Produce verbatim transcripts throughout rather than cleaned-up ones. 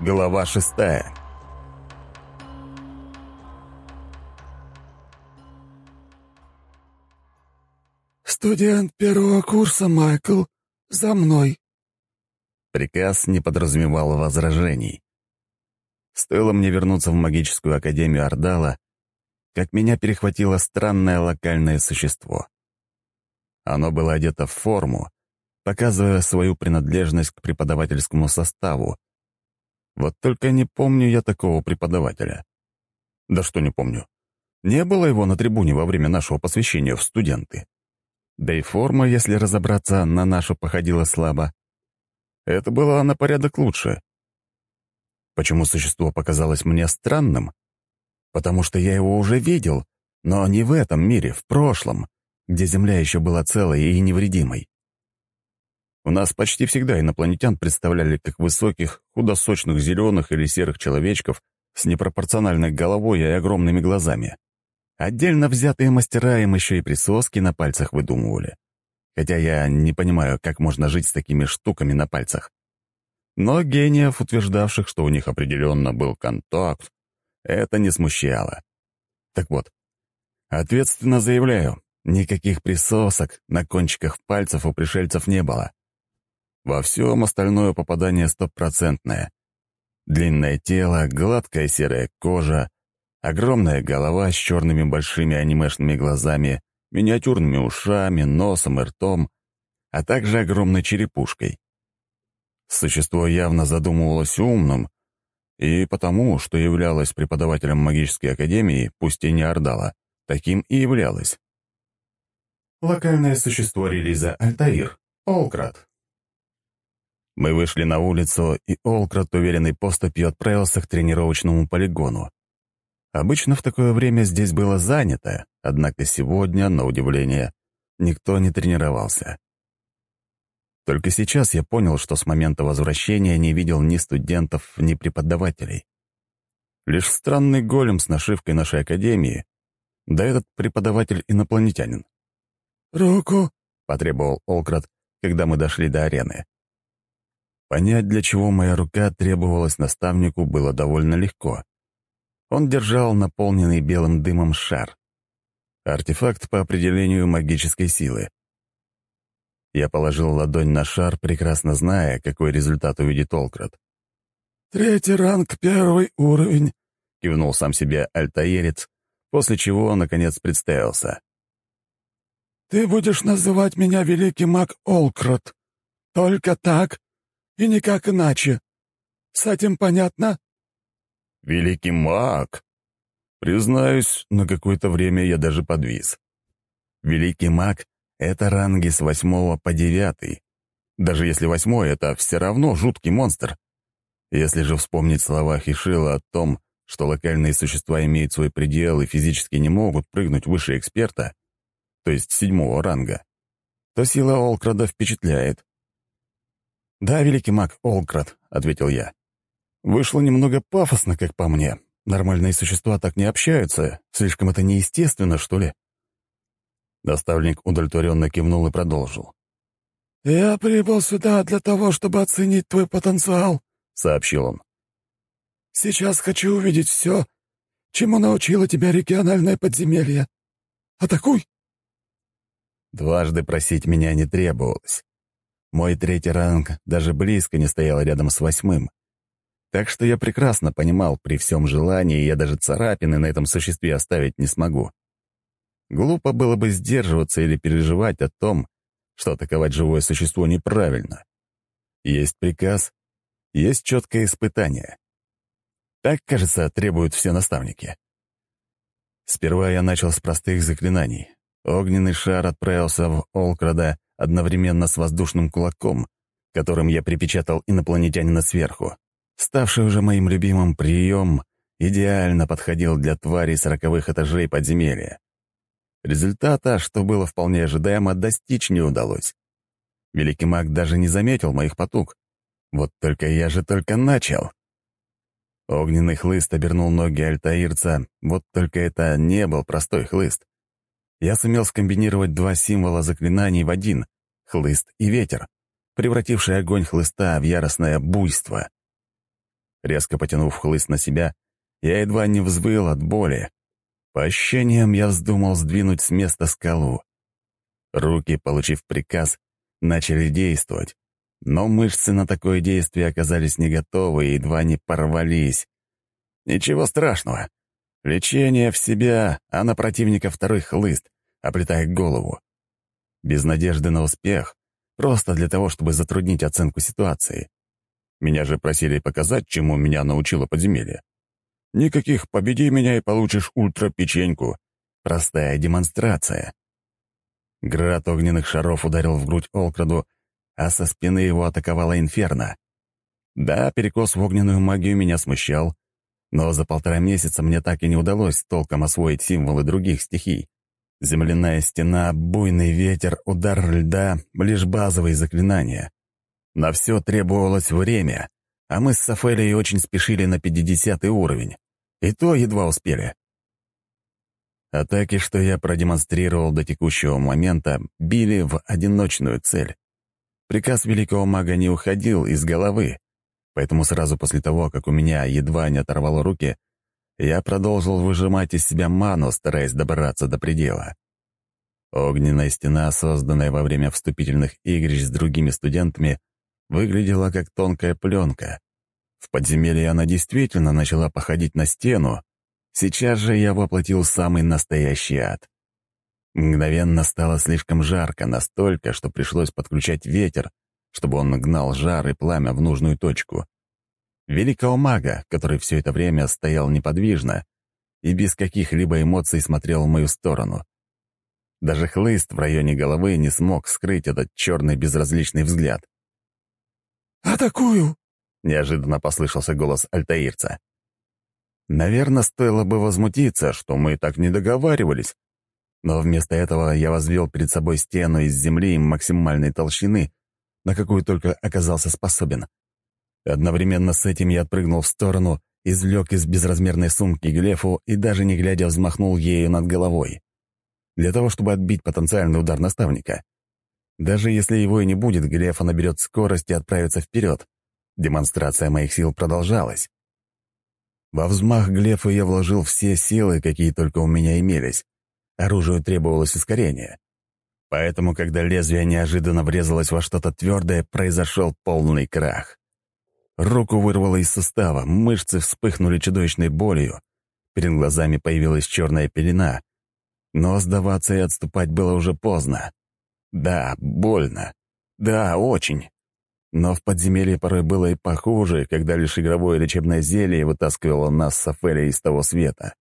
Глава шестая. «Студент первого курса, Майкл, за мной!» Приказ не подразумевал возражений. Стоило мне вернуться в магическую академию Ордала, как меня перехватило странное локальное существо. Оно было одето в форму, показывая свою принадлежность к преподавательскому составу. Вот только не помню я такого преподавателя. Да что не помню. Не было его на трибуне во время нашего посвящения в студенты. Да и форма, если разобраться, на нашу походила слабо. Это было на порядок лучше. Почему существо показалось мне странным? Потому что я его уже видел, но не в этом мире, в прошлом, где Земля еще была целой и невредимой. У нас почти всегда инопланетян представляли как высоких, худосочных зеленых или серых человечков с непропорциональной головой и огромными глазами. Отдельно взятые мастера им еще и присоски на пальцах выдумывали. Хотя я не понимаю, как можно жить с такими штуками на пальцах. Но гениев, утверждавших, что у них определенно был контакт, это не смущало. Так вот, ответственно заявляю, никаких присосок на кончиках пальцев у пришельцев не было. Во всем остальное попадание стопроцентное. Длинное тело, гладкая серая кожа, огромная голова с черными большими анимешными глазами, миниатюрными ушами, носом и ртом, а также огромной черепушкой. Существо явно задумывалось умным, и потому, что являлось преподавателем магической академии, пусть и не Ордала, таким и являлось. Локальное существо релиза Альтаир. Олкрат. Мы вышли на улицу, и Олкрат уверенной поступью отправился к тренировочному полигону. Обычно в такое время здесь было занято, однако сегодня, на удивление, никто не тренировался. Только сейчас я понял, что с момента возвращения не видел ни студентов, ни преподавателей. Лишь странный голем с нашивкой нашей академии, да этот преподаватель-инопланетянин. «Руку!» — потребовал Олкрат, когда мы дошли до арены. Понять, для чего моя рука требовалась наставнику, было довольно легко. Он держал наполненный белым дымом шар. Артефакт по определению магической силы. Я положил ладонь на шар, прекрасно зная, какой результат увидит Олкрат. «Третий ранг, первый уровень», — кивнул сам себе альтаирец, после чего он, наконец, представился. «Ты будешь называть меня великий маг Олкрат. Только так и никак иначе. С этим понятно?» «Великий маг!» Признаюсь, на какое-то время я даже подвис. Великий маг — это ранги с восьмого по девятый. Даже если восьмой — это все равно жуткий монстр. Если же вспомнить слова Хишила о том, что локальные существа имеют свой предел и физически не могут прыгнуть выше эксперта, то есть седьмого ранга, то сила Олкрада впечатляет. «Да, великий маг Олкрат», — ответил я. «Вышло немного пафосно, как по мне. Нормальные существа так не общаются. Слишком это неестественно, что ли?» Наставник удовлетворенно кивнул и продолжил. «Я прибыл сюда для того, чтобы оценить твой потенциал», — сообщил он. «Сейчас хочу увидеть все, чему научило тебя региональное подземелье. Атакуй!» Дважды просить меня не требовалось. Мой третий ранг даже близко не стоял рядом с восьмым. Так что я прекрасно понимал, при всем желании я даже царапины на этом существе оставить не смогу. Глупо было бы сдерживаться или переживать о том, что атаковать живое существо неправильно. Есть приказ, есть четкое испытание. Так, кажется, требуют все наставники. Сперва я начал с простых заклинаний. Огненный шар отправился в Олкрада одновременно с воздушным кулаком, которым я припечатал инопланетянина сверху. Ставший уже моим любимым прием идеально подходил для тварей сороковых этажей подземелья. Результата, что было вполне ожидаемо, достичь не удалось. Великий маг даже не заметил моих потуг. Вот только я же только начал. Огненный хлыст обернул ноги альтаирца, вот только это не был простой хлыст. Я сумел скомбинировать два символа заклинаний в один — хлыст и ветер, превративший огонь хлыста в яростное буйство. Резко потянув хлыст на себя, я едва не взвыл от боли. По ощущениям, я вздумал сдвинуть с места скалу. Руки, получив приказ, начали действовать, но мышцы на такое действие оказались не готовы и едва не порвались. Ничего страшного. Лечение в себя, а на противника второй хлыст, оплетая голову. Без надежды на успех, просто для того, чтобы затруднить оценку ситуации. Меня же просили показать, чему меня научило подземелье. Никаких «победи меня и получишь ультра-печеньку». Простая демонстрация. Град огненных шаров ударил в грудь Олкраду, а со спины его атаковала Инферно. Да, перекос в огненную магию меня смущал, но за полтора месяца мне так и не удалось толком освоить символы других стихий. Земляная стена, буйный ветер, удар льда — лишь базовые заклинания. На все требовалось время, а мы с Сафелией очень спешили на пятидесятый уровень. И то едва успели. Атаки, что я продемонстрировал до текущего момента, били в одиночную цель. Приказ великого мага не уходил из головы, поэтому сразу после того, как у меня едва не оторвало руки, я продолжил выжимать из себя ману, стараясь добраться до предела. Огненная стена, созданная во время вступительных игрищ с другими студентами, выглядела как тонкая пленка. В подземелье она действительно начала походить на стену. Сейчас же я воплотил самый настоящий ад. Мгновенно стало слишком жарко, настолько, что пришлось подключать ветер, чтобы он гнал жар и пламя в нужную точку. Великого мага, который все это время стоял неподвижно и без каких-либо эмоций смотрел в мою сторону. Даже хлыст в районе головы не смог скрыть этот черный безразличный взгляд. «Атакую!» — неожиданно послышался голос альтаирца. Наверное, стоило бы возмутиться, что мы так не договаривались, но вместо этого я возвел перед собой стену из земли максимальной толщины, на какую только оказался способен. Одновременно с этим я отпрыгнул в сторону, извлек из безразмерной сумки глефу и даже не глядя взмахнул ею над головой. Для того, чтобы отбить потенциальный удар наставника. Даже если его и не будет, глефа наберет скорость и отправится вперед. Демонстрация моих сил продолжалась. Во взмах глефа я вложил все силы, какие только у меня имелись. Оружию требовалось ускорение. Поэтому, когда лезвие неожиданно врезалось во что-то твердое, произошел полный крах. Руку вырвало из сустава, мышцы вспыхнули чудовищной болью, перед глазами появилась черная пелена. Но сдаваться и отступать было уже поздно. Да, больно. Да, очень. Но в подземелье порой было и похуже, когда лишь игровое лечебное зелье вытаскивало нас с Офелией из того света.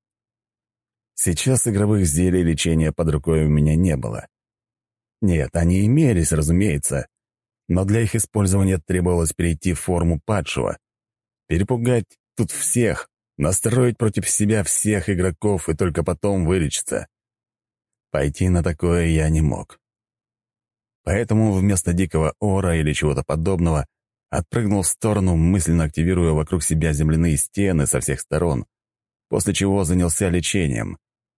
Сейчас игровых зелий лечения под рукой у меня не было. Нет, они имелись, разумеется, но для их использования требовалось перейти в форму падшего, перепугать тут всех, настроить против себя всех игроков и только потом вылечиться. Пойти на такое я не мог. Поэтому вместо дикого ора или чего-то подобного отпрыгнул в сторону, мысленно активируя вокруг себя земляные стены со всех сторон, после чего занялся лечением.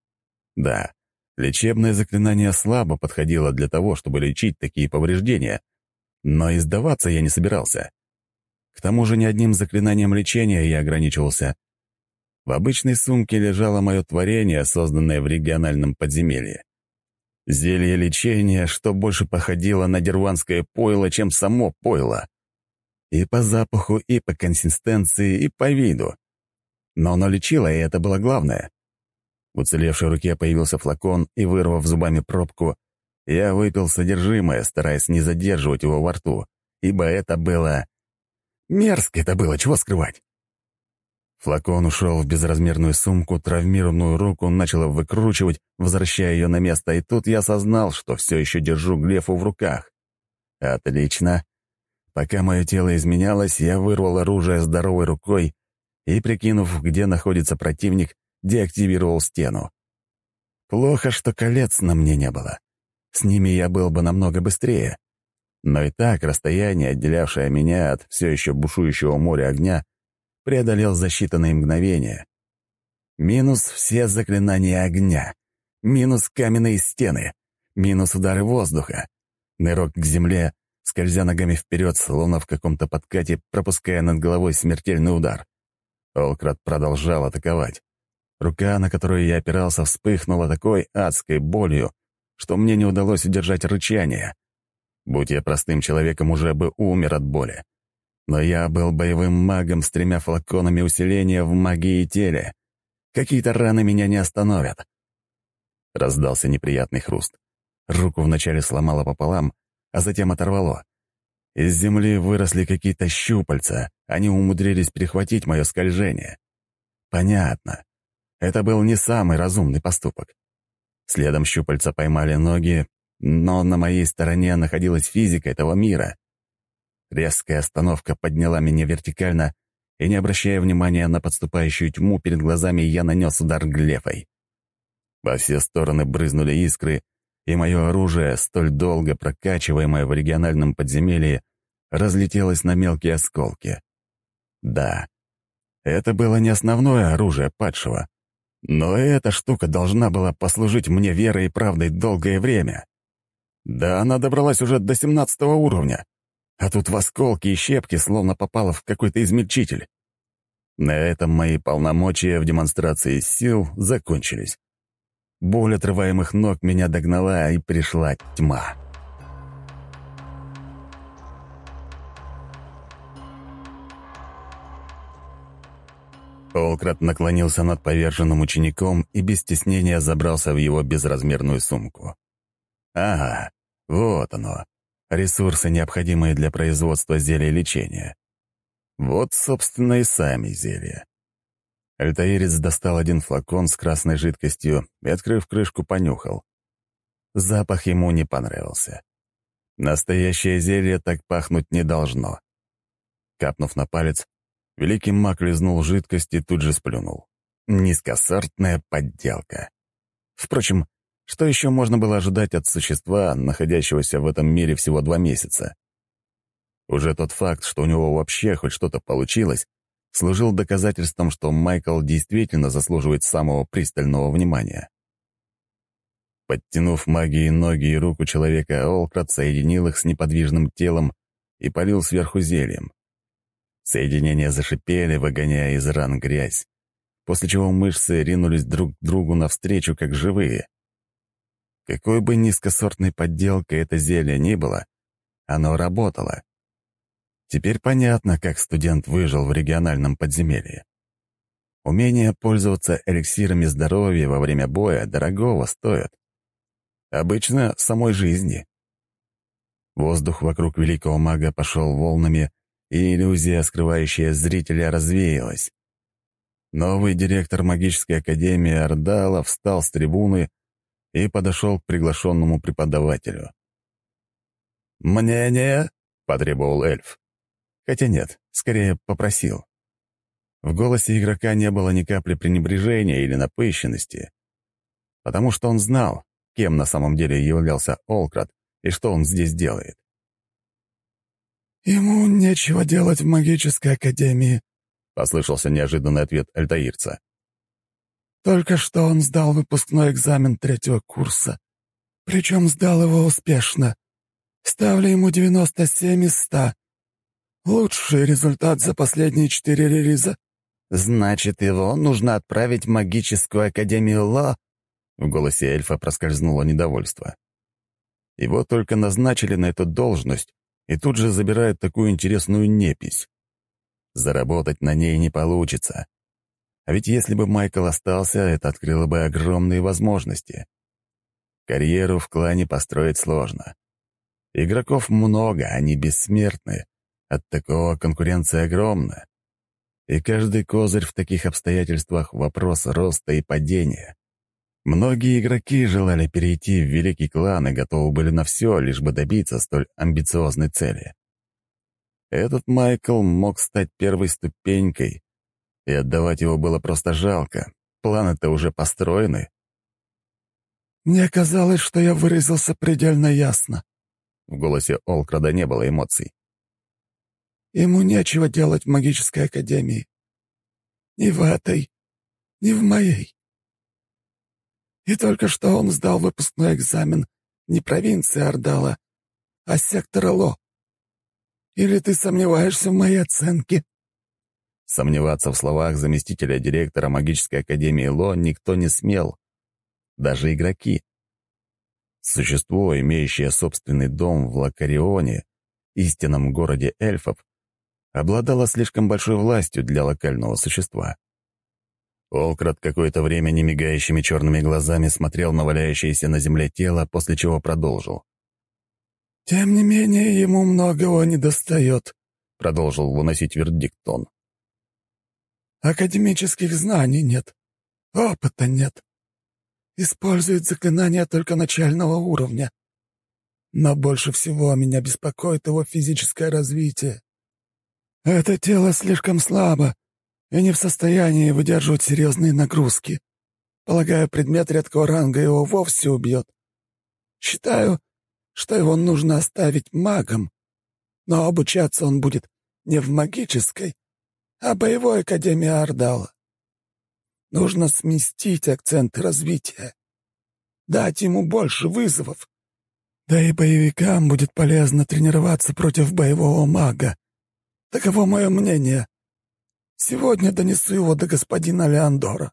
Да, лечебное заклинание слабо подходило для того, чтобы лечить такие повреждения, но и сдаваться я не собирался. К тому же ни одним заклинанием лечения я ограничивался. В обычной сумке лежало мое творение, созданное в региональном подземелье. Зелье лечения, что больше походило на дерванское пойло, чем само пойло. И по запаху, и по консистенции, и по виду. Но оно лечило, и это было главное. В уцелевшей руке появился флакон, и, вырвав зубами пробку, я выпил содержимое, стараясь не задерживать его во рту, ибо это было... мерзко это было, чего скрывать. Флакон ушел в безразмерную сумку, травмированную руку начало выкручивать, возвращая ее на место, и тут я осознал, что все еще держу глефу в руках. Отлично. Пока мое тело изменялось, я вырвал оружие здоровой рукой и, прикинув, где находится противник, деактивировал стену. Плохо, что колец на мне не было. С ними я был бы намного быстрее. Но и так расстояние, отделявшее меня от все еще бушующего моря огня, преодолел за считанные мгновения. Минус все заклинания огня, минус каменные стены, минус удары воздуха, нырок к земле, скользя ногами вперед, словно в каком-то подкате, пропуская над головой смертельный удар. Олкрат продолжал атаковать. Рука, на которую я опирался, вспыхнула такой адской болью, что мне не удалось удержать рычание. Будь я простым человеком, уже бы умер от боли. Но я был боевым магом с тремя флаконами усиления в магии и теле. Какие-то раны меня не остановят. Раздался неприятный хруст. Руку вначале сломало пополам, а затем оторвало. Из земли выросли какие-то щупальца, они умудрились перехватить мое скольжение. Понятно. Это был не самый разумный поступок. Следом щупальца поймали ноги, но на моей стороне находилась физика этого мира. Резкая остановка подняла меня вертикально, и, не обращая внимания на подступающую тьму перед глазами, я нанес удар глефой. Во все стороны брызнули искры, и мое оружие, столь долго прокачиваемое в региональном подземелье, разлетелось на мелкие осколки. Да, это было не основное оружие падшего, но эта штука должна была послужить мне верой и правдой долгое время. Да она добралась уже до семнадцатого уровня, а тут в осколки и щепки словно попала в какой-то измельчитель. На этом мои полномочия в демонстрации сил закончились. Боль отрываемых ног меня догнала, и пришла тьма. Олкрат наклонился над поверженным учеником и без стеснения забрался в его безразмерную сумку. Ага, вот оно. Ресурсы, необходимые для производства зелья лечения. Вот, собственно, и сами зелья. Альтаирец достал один флакон с красной жидкостью и, открыв крышку, понюхал. Запах ему не понравился. Настоящее зелье так пахнуть не должно. Капнув на палец, великий маг лизнул жидкость и тут же сплюнул. Низкосортная подделка. Впрочем, что еще можно было ожидать от существа, находящегося в этом мире всего два месяца? Уже тот факт, что у него вообще хоть что-то получилось, служил доказательством, что Майкл действительно заслуживает самого пристального внимания. Подтянув магией ноги и руку человека, Олкрат соединил их с неподвижным телом и полил сверху зельем. Соединения зашипели, выгоняя из ран грязь, после чего мышцы ринулись друг к другу навстречу, как живые. Какой бы низкосортной подделкой это зелье ни было, оно работало. Теперь понятно, как студент выжил в региональном подземелье. Умение пользоваться эликсирами здоровья во время боя дорогого стоит. Обычно самой жизни. Воздух вокруг великого мага пошел волнами, и иллюзия, скрывающая зрителя, развеялась. Новый директор магической академии Ардала встал с трибуны и подошел к приглашенному преподавателю. «Мнение?» — потребовал эльф. Хотя нет, скорее попросил. В голосе игрока не было ни капли пренебрежения или напыщенности, потому что он знал, кем на самом деле являлся Олкрат и что он здесь делает. «Ему нечего делать в магической академии», — послышался неожиданный ответ альтаирца. «Только что он сдал выпускной экзамен третьего курса. Причем сдал его успешно. Ставлю ему девяносто семь из ста. Лучший результат за последние четыре релиза». «Значит, его нужно отправить в магическую академию Ло?» В голосе эльфа проскользнуло недовольство. Его только назначили на эту должность, и тут же забирают такую интересную непись. Заработать на ней не получится. А ведь если бы Майкл остался, это открыло бы огромные возможности. Карьеру в клане построить сложно. Игроков много, они бессмертны. От такого конкуренция огромна. И каждый козырь в таких обстоятельствах — вопрос роста и падения. Многие игроки желали перейти в великий клан и готовы были на все, лишь бы добиться столь амбициозной цели. Этот Майкл мог стать первой ступенькой, и отдавать его было просто жалко. Планы-то уже построены. «Мне казалось, что я выразился предельно ясно». В голосе Олкрада не было эмоций. «Ему нечего делать в магической академии. Ни в этой, ни в моей. И только что он сдал выпускной экзамен не провинции Ардала, а сектора Ло. Или ты сомневаешься в моей оценке?» Сомневаться в словах заместителя директора магической академии Ло никто не смел, даже игроки. Существо, имеющее собственный дом в Лакарионе, истинном городе эльфов, обладало слишком большой властью для локального существа. Олкрат какое-то время немигающими черными глазами смотрел на валяющееся на земле тело, после чего продолжил. «Тем не менее, ему многого недостает», — продолжил выносить вердикт он. «Академических знаний нет, опыта нет. Использует заклинания только начального уровня. Но больше всего меня беспокоит его физическое развитие. Это тело слишком слабо и не в состоянии выдерживать серьезные нагрузки. Полагаю, предмет редкого ранга его вовсе убьет. Считаю, что его нужно оставить магом, но обучаться он будет не в магической, а боевой академии Ардала. Нужно сместить акцент развития, дать ему больше вызовов. Да и боевикам будет полезно тренироваться против боевого мага. Таково мое мнение. Сегодня донесу его до господина Леандора».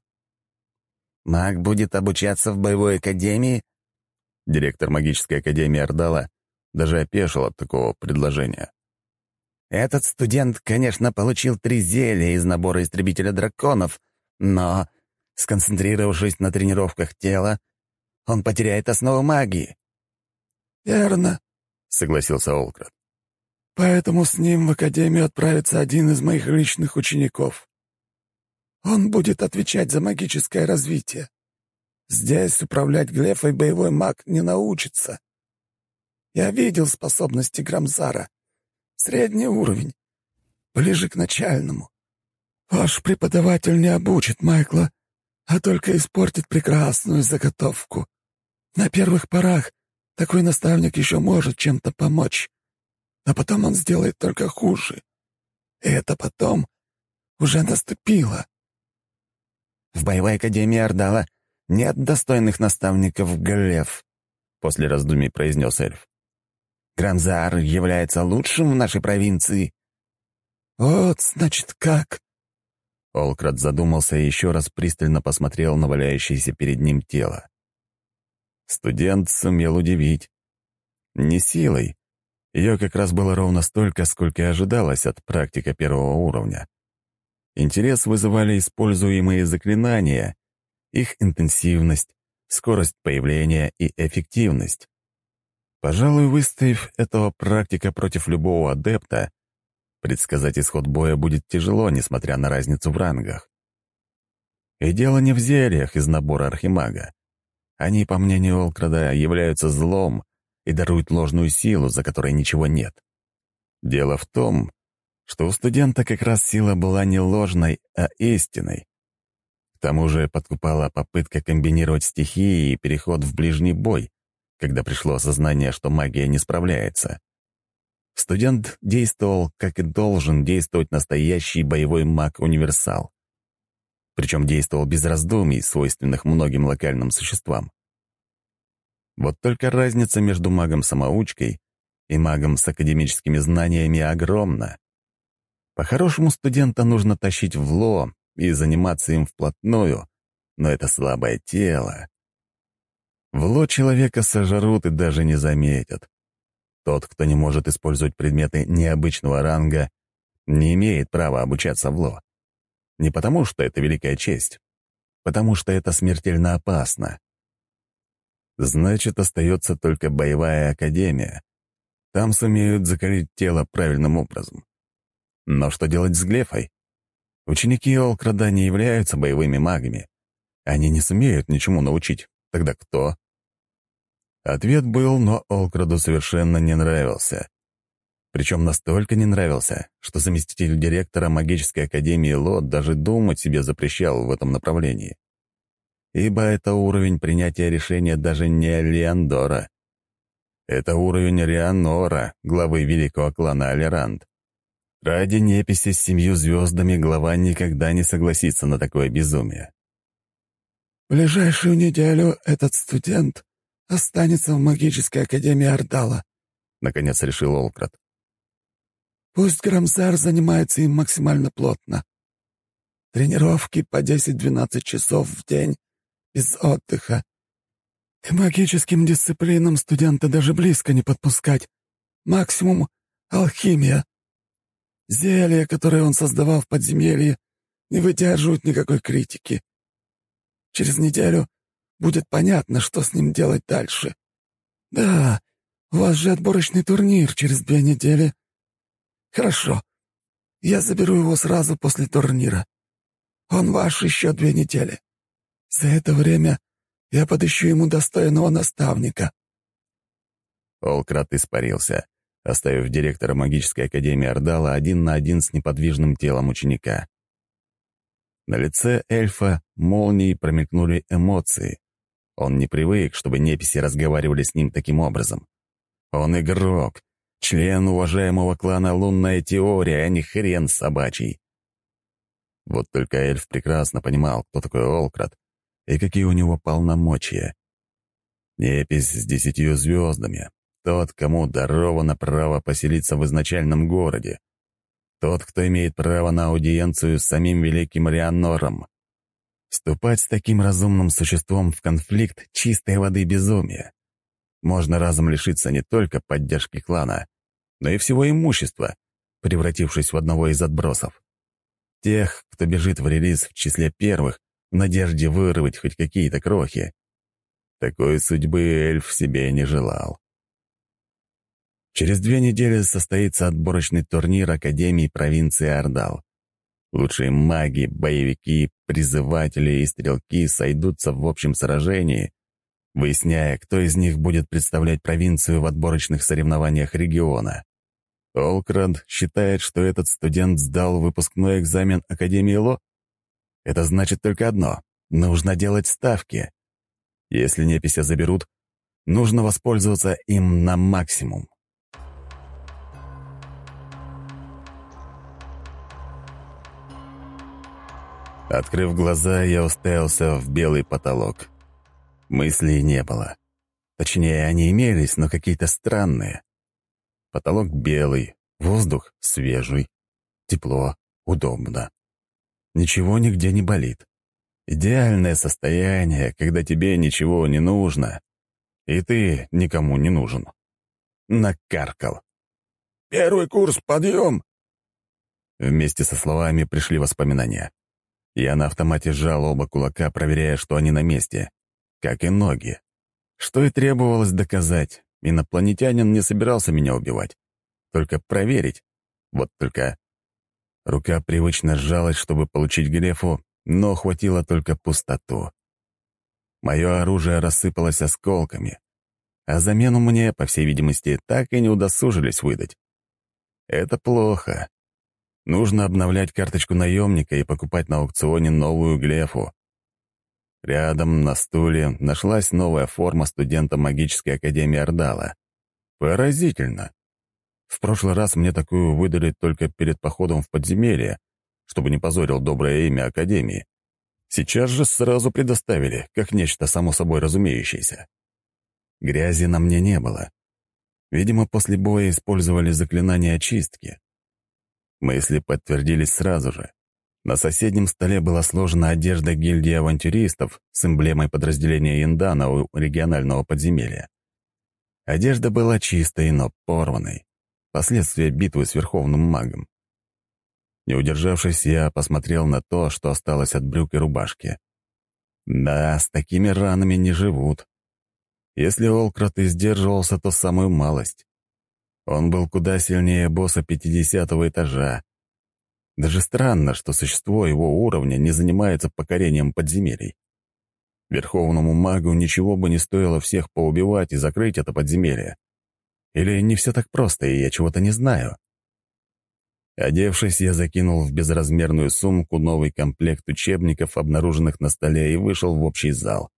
«Маг будет обучаться в боевой академии?» Директор магической академии Ардала даже опешил от такого предложения. «Этот студент, конечно, получил три зелья из набора истребителя драконов, но, сконцентрировавшись на тренировках тела, он потеряет основу магии». «Верно», — согласился Олкрат. «Поэтому с ним в академию отправится один из моих личных учеников. Он будет отвечать за магическое развитие. Здесь управлять глефой боевой маг не научится. Я видел способности Грамзара. Средний уровень, ближе к начальному. Ваш преподаватель не обучит Майкла, а только испортит прекрасную заготовку. На первых порах такой наставник еще может чем-то помочь, а потом он сделает только хуже. И это потом уже наступило». «В боевой академии Ардала нет достойных наставников глеф», — после раздумий произнес эльф. «Грамзар является лучшим в нашей провинции». «Вот, значит, как?» Олкрат задумался и еще раз пристально посмотрел на валяющееся перед ним тело. Студент сумел удивить. Не силой. Ее как раз было ровно столько, сколько и ожидалось от практика первого уровня. Интерес вызывали используемые заклинания, их интенсивность, скорость появления и эффективность. Пожалуй, выставив этого практика против любого адепта, предсказать исход боя будет тяжело, несмотря на разницу в рангах. И дело не в зельях из набора архимага. Они, по мнению Олкрада, являются злом и даруют ложную силу, за которой ничего нет. Дело в том, что у студента как раз сила была не ложной, а истинной. К тому же подкупала попытка комбинировать стихии и переход в ближний бой, когда пришло осознание, что магия не справляется. Студент действовал, как и должен действовать настоящий боевой маг-универсал. Причем действовал без раздумий, свойственных многим локальным существам. Вот только разница между магом-самоучкой и магом с академическими знаниями огромна. По-хорошему студента нужно тащить в ло и заниматься им вплотную, но это слабое тело. В ло человека сожрут и даже не заметят. Тот, кто не может использовать предметы необычного ранга, не имеет права обучаться в ло. Не потому, что это великая честь, потому что это смертельно опасно. Значит, остается только боевая академия. Там сумеют закалить тело правильным образом. Но что делать с глефой? Ученики Олкрада не являются боевыми магами. Они не сумеют ничему научить. Тогда кто? Ответ был, но Олкраду совершенно не нравился. Причем настолько не нравился, что заместитель директора магической академии Лот даже думать себе запрещал в этом направлении. Ибо это уровень принятия решения даже не Леандора. Это уровень Рианора, главы великого клана Алеранд. Ради неписи с семью звездами глава никогда не согласится на такое безумие. «В ближайшую неделю этот студент останется в магической академии Ардала», — наконец решил Олкрат. «Пусть Грамзар занимается им максимально плотно. Тренировки по десять-двенадцать часов в день, без отдыха. К магическим дисциплинам студента даже близко не подпускать. Максимум — алхимия. Зелья, которые он создавал в подземелье, не выдерживают никакой критики. Через неделю будет понятно, что с ним делать дальше. Да, у вас же отборочный турнир через две недели. Хорошо. Я заберу его сразу после турнира. Он ваш еще две недели. За это время я подыщу ему достойного наставника». Олкрат испарился, оставив директора магической академии Ордала один на один с неподвижным телом ученика. На лице эльфа молнией промелькнули эмоции. Он не привык, чтобы неписи разговаривали с ним таким образом. Он игрок, член уважаемого клана «Лунная теория», а не хрен собачий. Вот только эльф прекрасно понимал, кто такой Олкрат и какие у него полномочия. Непись с десятью звездами, тот, кому даровано право поселиться в изначальном городе, тот, кто имеет право на аудиенцию с самим великим Рианором. Вступать с таким разумным существом в конфликт — чистой воды безумие. Можно разом лишиться не только поддержки клана, но и всего имущества, превратившись в одного из отбросов. Тех, кто бежит в релиз в числе первых, в надежде вырвать хоть какие-то крохи. Такой судьбы эльф себе не желал. Через две недели состоится отборочный турнир Академии провинции Ордал. Лучшие маги, боевики, призыватели и стрелки сойдутся в общем сражении, выясняя, кто из них будет представлять провинцию в отборочных соревнованиях региона. Олкрат считает, что этот студент сдал выпускной экзамен Академии Ло? Это значит только одно — нужно делать ставки. Если непися заберут, нужно воспользоваться им на максимум. Открыв глаза, я уставился в белый потолок. Мыслей не было. Точнее, они имелись, но какие-то странные. Потолок белый, воздух свежий, тепло, удобно. Ничего нигде не болит. Идеальное состояние, когда тебе ничего не нужно, и ты никому не нужен. Накаркал. «Первый курс, подъем!» Вместе со словами пришли воспоминания. Я на автомате сжал оба кулака, проверяя, что они на месте. Как и ноги. Что и требовалось доказать. Инопланетянин не собирался меня убивать. Только проверить. Вот только... Рука привычно сжалась, чтобы получить глефу, но хватило только пустоту. Мое оружие рассыпалось осколками, а замену мне, по всей видимости, так и не удосужились выдать. Это плохо. Нужно обновлять карточку наемника и покупать на аукционе новую глефу. Рядом, на стуле, нашлась новая форма студента магической академии Ордала. Поразительно. В прошлый раз мне такую выдали только перед походом в подземелье, чтобы не позорил доброе имя академии. Сейчас же сразу предоставили, как нечто само собой разумеющееся. Грязи на мне не было. Видимо, после боя использовали заклинание очистки. Мысли подтвердились сразу же. На соседнем столе была сложена одежда гильдии авантюристов с эмблемой подразделения Индана у регионального подземелья. Одежда была чистой, но порванной. Последствия битвы с верховным магом. Не удержавшись, я посмотрел на то, что осталось от брюк и рубашки. Да, с такими ранами не живут. Если Олкрат и сдерживался, то самую малость. Он был куда сильнее босса пятидесятого этажа. Даже странно, что существо его уровня не занимается покорением подземелий. Верховному магу ничего бы не стоило всех поубивать и закрыть это подземелье. Или не все так просто, и я чего-то не знаю. Одевшись, я закинул в безразмерную сумку новый комплект учебников, обнаруженных на столе, и вышел в общий зал.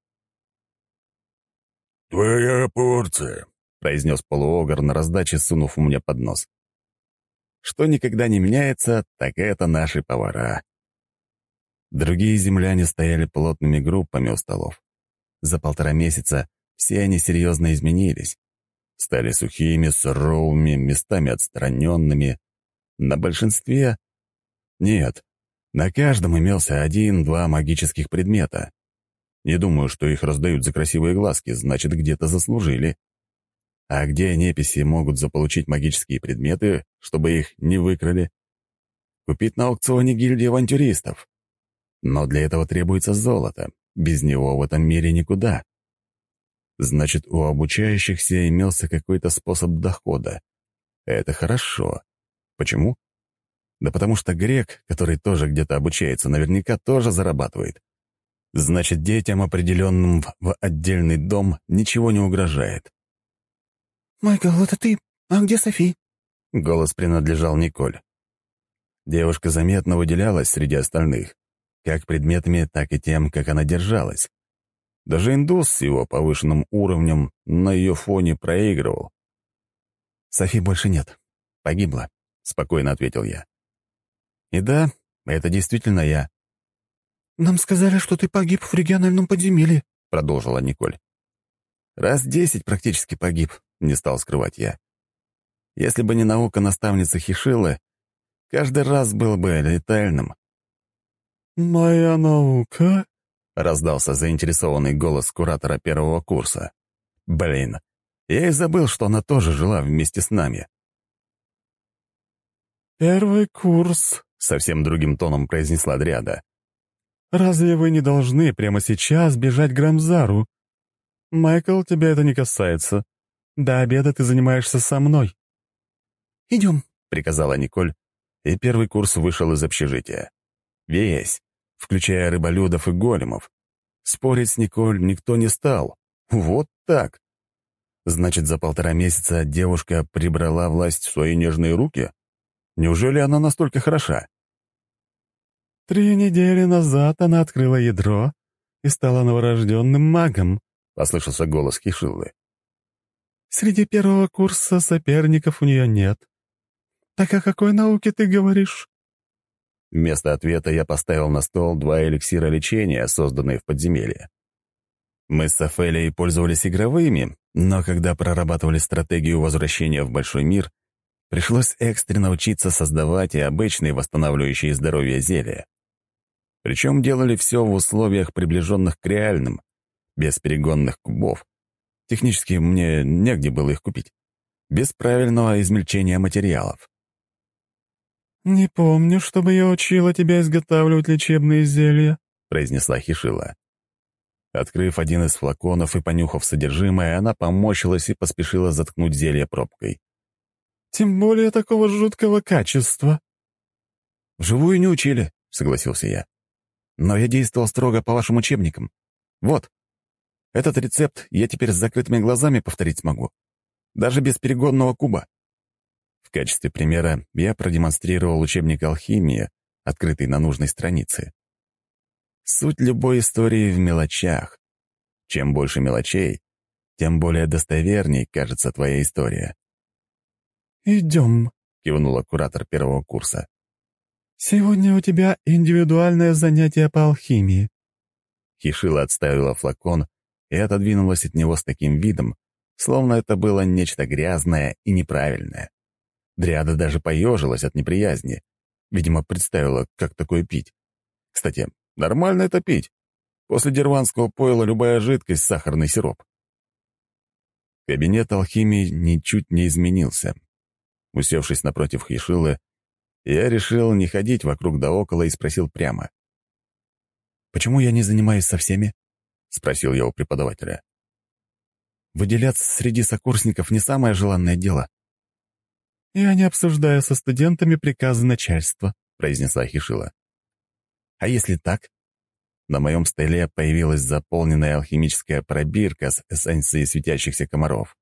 «Твоя порция», — произнес полуогр на раздаче, сунув мне под нос. Что никогда не меняется, так это наши повара. Другие земляне стояли плотными группами у столов. За полтора месяца все они серьезно изменились. Стали сухими, суровыми, местами отстраненными. На большинстве... Нет, На каждом имелся один-два магических предмета. Не думаю, что их раздают за красивые глазки, значит, где-то заслужили. А где неписи могут заполучить магические предметы, чтобы их не выкрали? Купить на аукционе гильдии авантюристов. Но для этого требуется золото. Без него в этом мире никуда. Значит, у обучающихся имелся какой-то способ дохода. Это хорошо. Почему? Да потому что грек, который тоже где-то обучается, наверняка тоже зарабатывает. Значит, детям, определенным в, в отдельный дом, ничего не угрожает. «Майкл, это ты? А где Софи?» Голос принадлежал Николь. Девушка заметно выделялась среди остальных, как предметами, так и тем, как она держалась. Даже индус с его повышенным уровнем на ее фоне проигрывал. «Софи больше нет. Погибла», — спокойно ответил я. «И да, это действительно я». «Нам сказали, что ты погиб в региональном подземелье», — продолжила Николь. «Раз десять практически погиб», — не стал скрывать я. «Если бы не наука наставницы Хишилы, каждый раз был бы летальным». «Моя наука?» — раздался заинтересованный голос куратора первого курса. «Блин, я и забыл, что она тоже жила вместе с нами». «Первый курс», — совсем другим тоном произнесла Дриада. «Разве вы не должны прямо сейчас бежать к Грамзару? Майкл, тебя это не касается. До обеда ты занимаешься со мной». «Идем», — приказала Николь, и первый курс вышел из общежития. Весь, включая рыболюдов и големов. Спорить с Николь никто не стал. Вот так. Значит, за полтора месяца девушка прибрала власть в свои нежные руки? Неужели она настолько хороша? «Три недели назад она открыла ядро и стала новорожденным магом», — послышался голос Хишиллы. «Среди первого курса соперников у нее нет. Так о какой науке ты говоришь?» Вместо ответа я поставил на стол два эликсира лечения, созданные в подземелье. Мы с Софелией пользовались игровыми, но когда прорабатывали стратегию возвращения в большой мир, пришлось экстренно учиться создавать и обычные восстанавливающие здоровье зелья. Причем делали все в условиях, приближенных к реальным, без перегонных кубов. Технически мне негде было их купить. Без правильного измельчения материалов. «Не помню, чтобы я учила тебя изготавливать лечебные зелья», — произнесла Хишила. Открыв один из флаконов и понюхав содержимое, она поморщилась и поспешила заткнуть зелье пробкой. «Тем более такого жуткого качества». «Вживую не учили», — согласился я. «Но я действовал строго по вашим учебникам. Вот. Этот рецепт я теперь с закрытыми глазами повторить смогу. Даже без перегонного куба». В качестве примера я продемонстрировал учебник алхимии, открытый на нужной странице. Суть любой истории в мелочах. Чем больше мелочей, тем более достоверней кажется твоя история. «Идем», — кивнула куратор первого курса. «Сегодня у тебя индивидуальное занятие по алхимии». Хишила отставила флакон и отодвинулась от него с таким видом, словно это было нечто грязное и неправильное. Дриада даже поежилась от неприязни. Видимо, представила, как такое пить. Кстати, нормально это пить. После дерванского пойла любая жидкость — сахарный сироп. Кабинет алхимии ничуть не изменился. Усевшись напротив Хишилы, я решил не ходить вокруг да около и спросил прямо. «Почему я не занимаюсь со всеми?» — спросил я у преподавателя. «Выделяться среди сокурсников не самое желанное дело». «Я не обсуждаю со студентами приказы начальства», — произнесла Хишила. «А если так?» На моем столе появилась заполненная алхимическая пробирка с эссенцией светящихся комаров.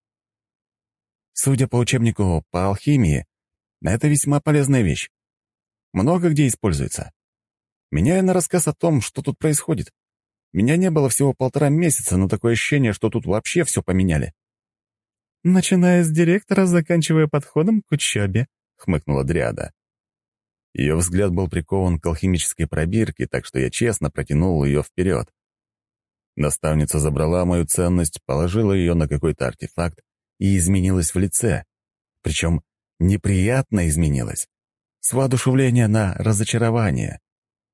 Судя по учебнику по алхимии, это весьма полезная вещь. Много где используется. Меняю на рассказ о том, что тут происходит. Меня не было всего полтора месяца, но такое ощущение, что тут вообще все поменяли. «Начиная с директора, заканчивая подходом к учебе», — хмыкнула Дриада. Ее взгляд был прикован к алхимической пробирке, так что я честно протянул ее вперед. Наставница забрала мою ценность, положила ее на какой-то артефакт и изменилась в лице. Причем неприятно изменилась. С воодушевления на разочарование.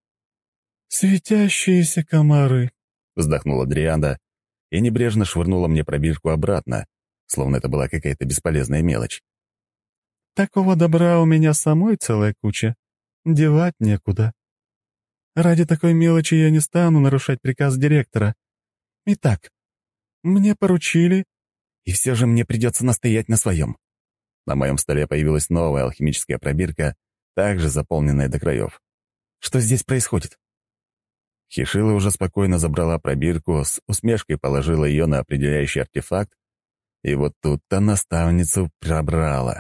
«Светящиеся комары», — вздохнула Дрианда и небрежно швырнула мне пробирку обратно, словно это была какая-то бесполезная мелочь. «Такого добра у меня самой целая куча. Девать некуда. Ради такой мелочи я не стану нарушать приказ директора. Итак, мне поручили...» «И все же мне придется настоять на своем». На моем столе появилась новая алхимическая пробирка, также заполненная до краев. «Что здесь происходит?» Хишила уже спокойно забрала пробирку, с усмешкой положила ее на определяющий артефакт, и вот тут-то наставницу пробрала.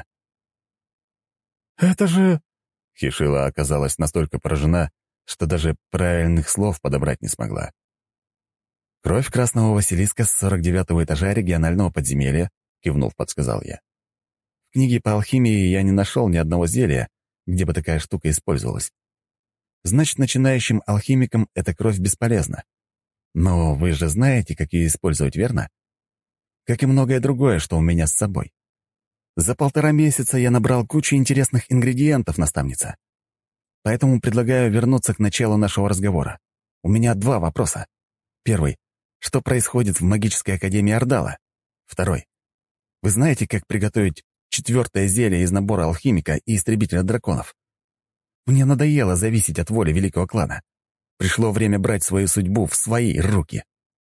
«Это же...» Хишила оказалась настолько поражена, что даже правильных слов подобрать не смогла. «Кровь красного Василиска с сорок девятого этажа регионального подземелья», — кивнув, подсказал я. «В книге по алхимии я не нашел ни одного зелья, где бы такая штука использовалась. Значит, начинающим алхимикам эта кровь бесполезна. Но вы же знаете, как ее использовать, верно? Как и многое другое, что у меня с собой. За полтора месяца я набрал кучу интересных ингредиентов, наставница. Поэтому предлагаю вернуться к началу нашего разговора. У меня два вопроса. Первый. Что происходит в магической академии Ордала? Второй. Вы знаете, как приготовить четвертое зелье из набора алхимика и истребителя драконов? Мне надоело зависеть от воли великого клана. Пришло время брать свою судьбу в свои руки.